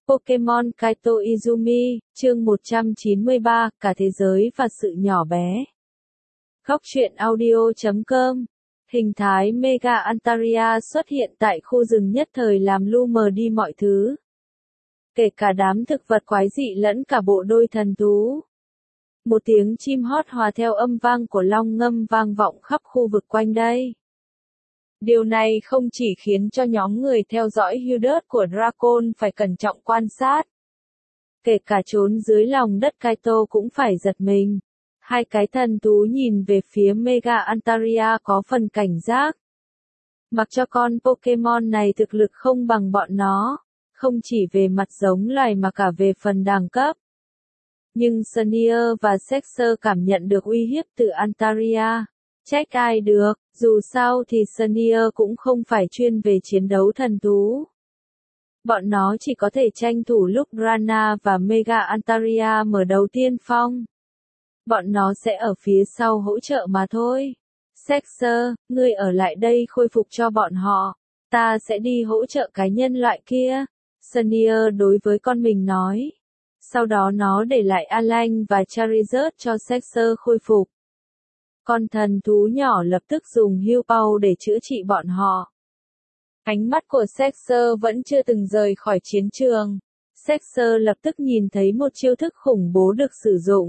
Pokemon Kaito Izumi, chương 193, cả thế giới và sự nhỏ bé. Góc truyện audio.com. Hình thái Mega Antaria xuất hiện tại khu rừng nhất thời làm lu mờ đi mọi thứ. Kể cả đám thực vật quái dị lẫn cả bộ đôi thần thú. Một tiếng chim hót hòa theo âm vang của long ngâm vang vọng khắp khu vực quanh đây. Điều này không chỉ khiến cho nhóm người theo dõi Hildred của Dragon phải cẩn trọng quan sát. Kể cả trốn dưới lòng đất Kaito cũng phải giật mình. Hai cái thần thú nhìn về phía Mega Antaria có phần cảnh giác. Mặc cho con Pokemon này thực lực không bằng bọn nó, không chỉ về mặt giống loài mà cả về phần đẳng cấp. Nhưng Sneer và Sexer cảm nhận được uy hiếp từ Antaria. Trách ai được, dù sao thì Sneer cũng không phải chuyên về chiến đấu thần thú. Bọn nó chỉ có thể tranh thủ lúc Rana và Mega Antaria mở đầu tiên phong. Bọn nó sẽ ở phía sau hỗ trợ mà thôi. Sexer, ngươi ở lại đây khôi phục cho bọn họ. Ta sẽ đi hỗ trợ cái nhân loại kia. Sneer đối với con mình nói. Sau đó nó để lại Alang và Charizard cho Sexer khôi phục. Con thần thú nhỏ lập tức dùng Heal Pow để chữa trị bọn họ. Ánh mắt của Sexer vẫn chưa từng rời khỏi chiến trường. Sexer lập tức nhìn thấy một chiêu thức khủng bố được sử dụng.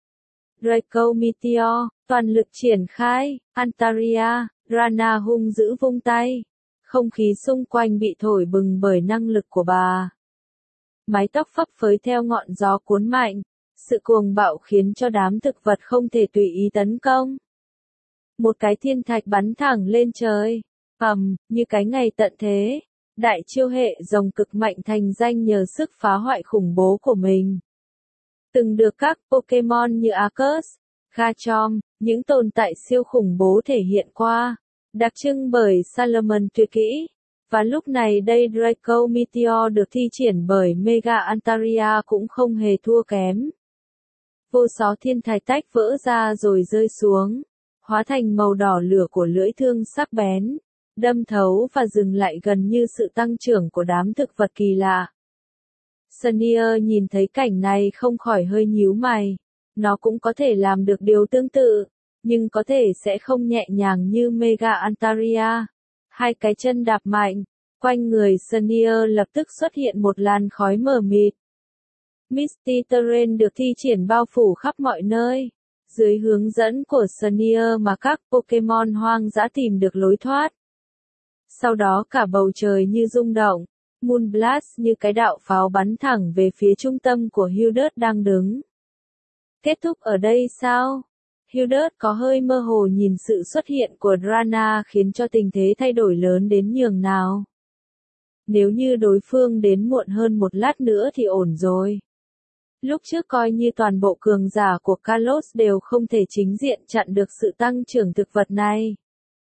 Draco Meteor, toàn lực triển khai, Antaria, Rana hung dữ vung tay. Không khí xung quanh bị thổi bừng bởi năng lực của bà. Mái tóc phấp phới theo ngọn gió cuốn mạnh. Sự cuồng bạo khiến cho đám thực vật không thể tùy ý tấn công. Một cái thiên thạch bắn thẳng lên trời. Như cái ngày tận thế. Đại chiêu hệ rồng cực mạnh thành danh nhờ sức phá hoại khủng bố của mình. Từng được các Pokemon như Arceus, Garchomp, những tồn tại siêu khủng bố thể hiện qua. Đặc trưng bởi Salamence tuyệt kỹ. Và lúc này đây Draco Meteor được thi triển bởi Mega Antaria cũng không hề thua kém. Vô số thiên thạch tách vỡ ra rồi rơi xuống, hóa thành màu đỏ lửa của lưỡi thương sắc bén, đâm thấu và dừng lại gần như sự tăng trưởng của đám thực vật kỳ lạ. Sneer nhìn thấy cảnh này không khỏi hơi nhíu mày. Nó cũng có thể làm được điều tương tự, nhưng có thể sẽ không nhẹ nhàng như Mega Antaria. Hai cái chân đạp mạnh, quanh người Sneer lập tức xuất hiện một làn khói mờ mịt. Misty Terrain được thi triển bao phủ khắp mọi nơi. Dưới hướng dẫn của Sneer mà các Pokemon hoang dã tìm được lối thoát. Sau đó cả bầu trời như rung động. Moonblast như cái đạo pháo bắn thẳng về phía trung tâm của Hildred đang đứng. Kết thúc ở đây sao? Hildred có hơi mơ hồ nhìn sự xuất hiện của Rana khiến cho tình thế thay đổi lớn đến nhường nào. Nếu như đối phương đến muộn hơn một lát nữa thì ổn rồi. Lúc trước coi như toàn bộ cường giả của Kalos đều không thể chính diện chặn được sự tăng trưởng thực vật này.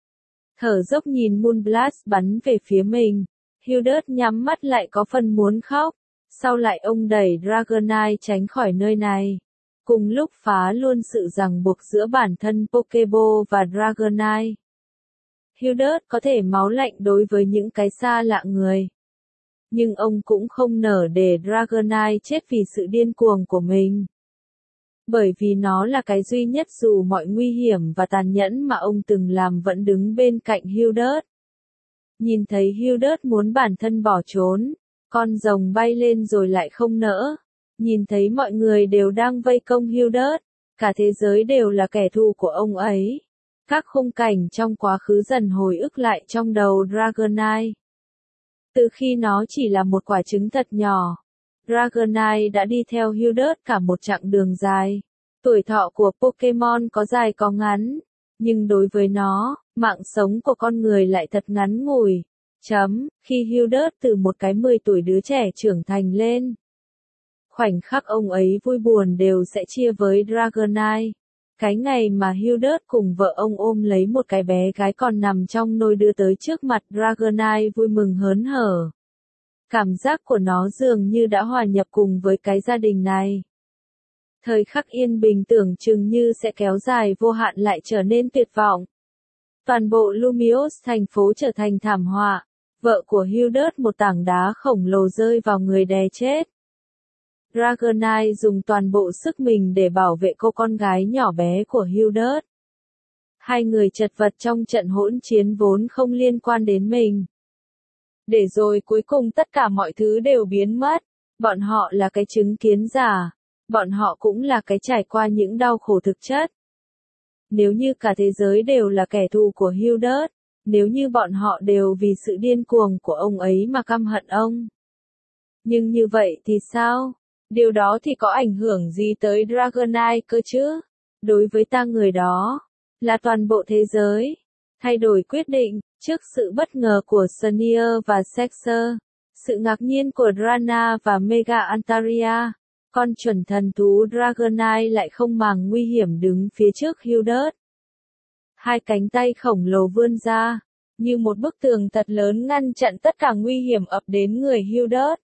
Thở dốc nhìn Moonblast bắn về phía mình. Hildred nhắm mắt lại có phần muốn khóc. Sau lại ông đẩy Dragonite tránh khỏi nơi này. Cùng lúc phá luôn sự ràng buộc giữa bản thân Pokeball và Dragonite. Hildred có thể máu lạnh đối với những cái xa lạ người. Nhưng ông cũng không nỡ để Dragonite chết vì sự điên cuồng của mình. Bởi vì nó là cái duy nhất dù mọi nguy hiểm và tàn nhẫn mà ông từng làm vẫn đứng bên cạnh Hildred. Nhìn thấy Hildred muốn bản thân bỏ trốn, con rồng bay lên rồi lại không nỡ. Nhìn thấy mọi người đều đang vây công Hildred, cả thế giới đều là kẻ thù của ông ấy. Các khung cảnh trong quá khứ dần hồi ức lại trong đầu Dragonite. Từ khi nó chỉ là một quả trứng thật nhỏ, Dragonite đã đi theo Hildred cả một chặng đường dài. Tuổi thọ của Pokemon có dài có ngắn, nhưng đối với nó, mạng sống của con người lại thật ngắn ngủi. Khi Hildred từ một cái 10 tuổi đứa trẻ trưởng thành lên. Khoảnh khắc ông ấy vui buồn đều sẽ chia với Dragonite. Cái ngày mà Hildred cùng vợ ông ôm lấy một cái bé gái còn nằm trong nôi đưa tới trước mặt Dragonite vui mừng hớn hở. Cảm giác của nó dường như đã hòa nhập cùng với cái gia đình này. Thời khắc yên bình tưởng chừng như sẽ kéo dài vô hạn lại trở nên tuyệt vọng. Toàn bộ Lumiose thành phố trở thành thảm họa. Vợ của Hildred một tảng đá khổng lồ rơi vào người đè chết. Dragonite dùng toàn bộ sức mình để bảo vệ cô con gái nhỏ bé của Hildred. Hai người chật vật trong trận hỗn chiến vốn không liên quan đến mình. Để rồi cuối cùng tất cả mọi thứ đều biến mất. Bọn họ là cái chứng kiến giả. Bọn họ cũng là cái trải qua những đau khổ thực chất. Nếu như cả thế giới đều là kẻ thù của Hildred, nếu như bọn họ đều vì sự điên cuồng của ông ấy mà căm hận ông. Nhưng như vậy thì sao? Điều đó thì có ảnh hưởng gì tới Dragonite cơ chứ? Đối với ta người đó, là toàn bộ thế giới. Thay đổi quyết định, trước sự bất ngờ của Sneer và Sexer, sự ngạc nhiên của Drana và Mega Antaria, con chuẩn thần thú Dragonite lại không màng nguy hiểm đứng phía trước Hildred. Hai cánh tay khổng lồ vươn ra, như một bức tường thật lớn ngăn chặn tất cả nguy hiểm ập đến người Hildred.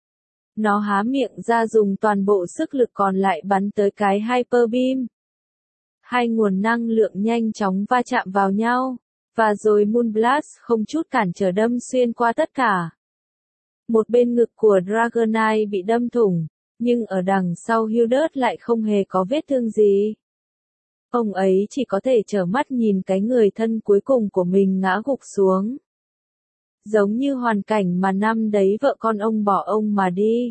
Nó há miệng ra dùng toàn bộ sức lực còn lại bắn tới cái Hyper Beam. Hai nguồn năng lượng nhanh chóng va chạm vào nhau, và rồi Moonblast không chút cản trở đâm xuyên qua tất cả. Một bên ngực của Dragonite bị đâm thủng, nhưng ở đằng sau Hildred lại không hề có vết thương gì. Ông ấy chỉ có thể trơ mắt nhìn cái người thân cuối cùng của mình ngã gục xuống. Giống như hoàn cảnh mà năm đấy vợ con ông bỏ ông mà đi.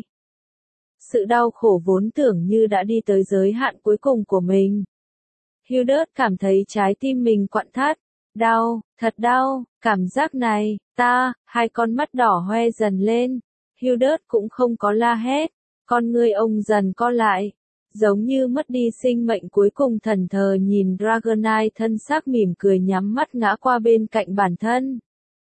Sự đau khổ vốn tưởng như đã đi tới giới hạn cuối cùng của mình. Hildred cảm thấy trái tim mình quặn thắt. Đau, thật đau, cảm giác này, hai con mắt đỏ hoe dần lên. Hildred cũng không có la hét, con ngươi ông dần co lại. Giống như mất đi sinh mệnh cuối cùng thẫn thờ nhìn Dragonite thân xác mỉm cười nhắm mắt ngã qua bên cạnh bản thân.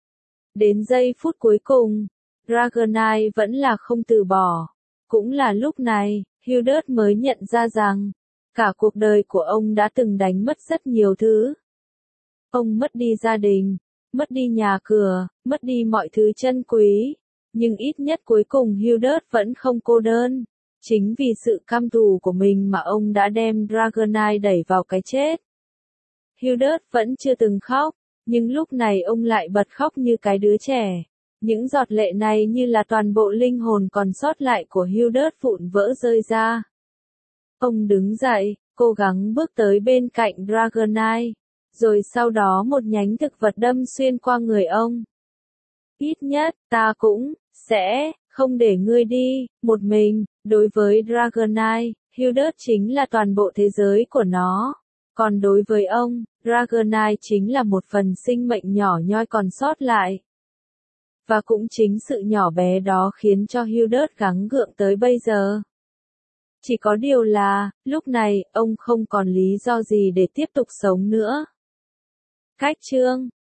Đến giây phút cuối cùng, Dragonite vẫn là không từ bỏ. Cũng là lúc này, Hildred mới nhận ra rằng, cả cuộc đời của ông đã từng đánh mất rất nhiều thứ. Ông mất đi gia đình, mất đi nhà cửa, mất đi mọi thứ chân quý. Nhưng ít nhất cuối cùng Hildred vẫn không cô đơn. Chính vì sự căm thù của mình mà ông đã đem Dragonite đẩy vào cái chết. Hildred vẫn chưa từng khóc, nhưng lúc này ông lại bật khóc như cái đứa trẻ. Những giọt lệ này như là toàn bộ linh hồn còn sót lại của Hildred vụn vỡ rơi ra. Ông đứng dậy, cố gắng bước tới bên cạnh Dragonite, rồi sau đó một nhánh thực vật đâm xuyên qua người ông. Ít nhất, ta cũng sẽ không để ngươi đi một mình. Đối với Dragonite, Hildred chính là toàn bộ thế giới của nó. Còn đối với ông, Dragonite chính là một phần sinh mệnh nhỏ nhoi còn sót lại. Và cũng chính sự nhỏ bé đó khiến cho Hildred gắng gượng tới bây giờ. Chỉ có điều là, lúc này, ông không còn lý do gì để tiếp tục sống nữa. Cách chương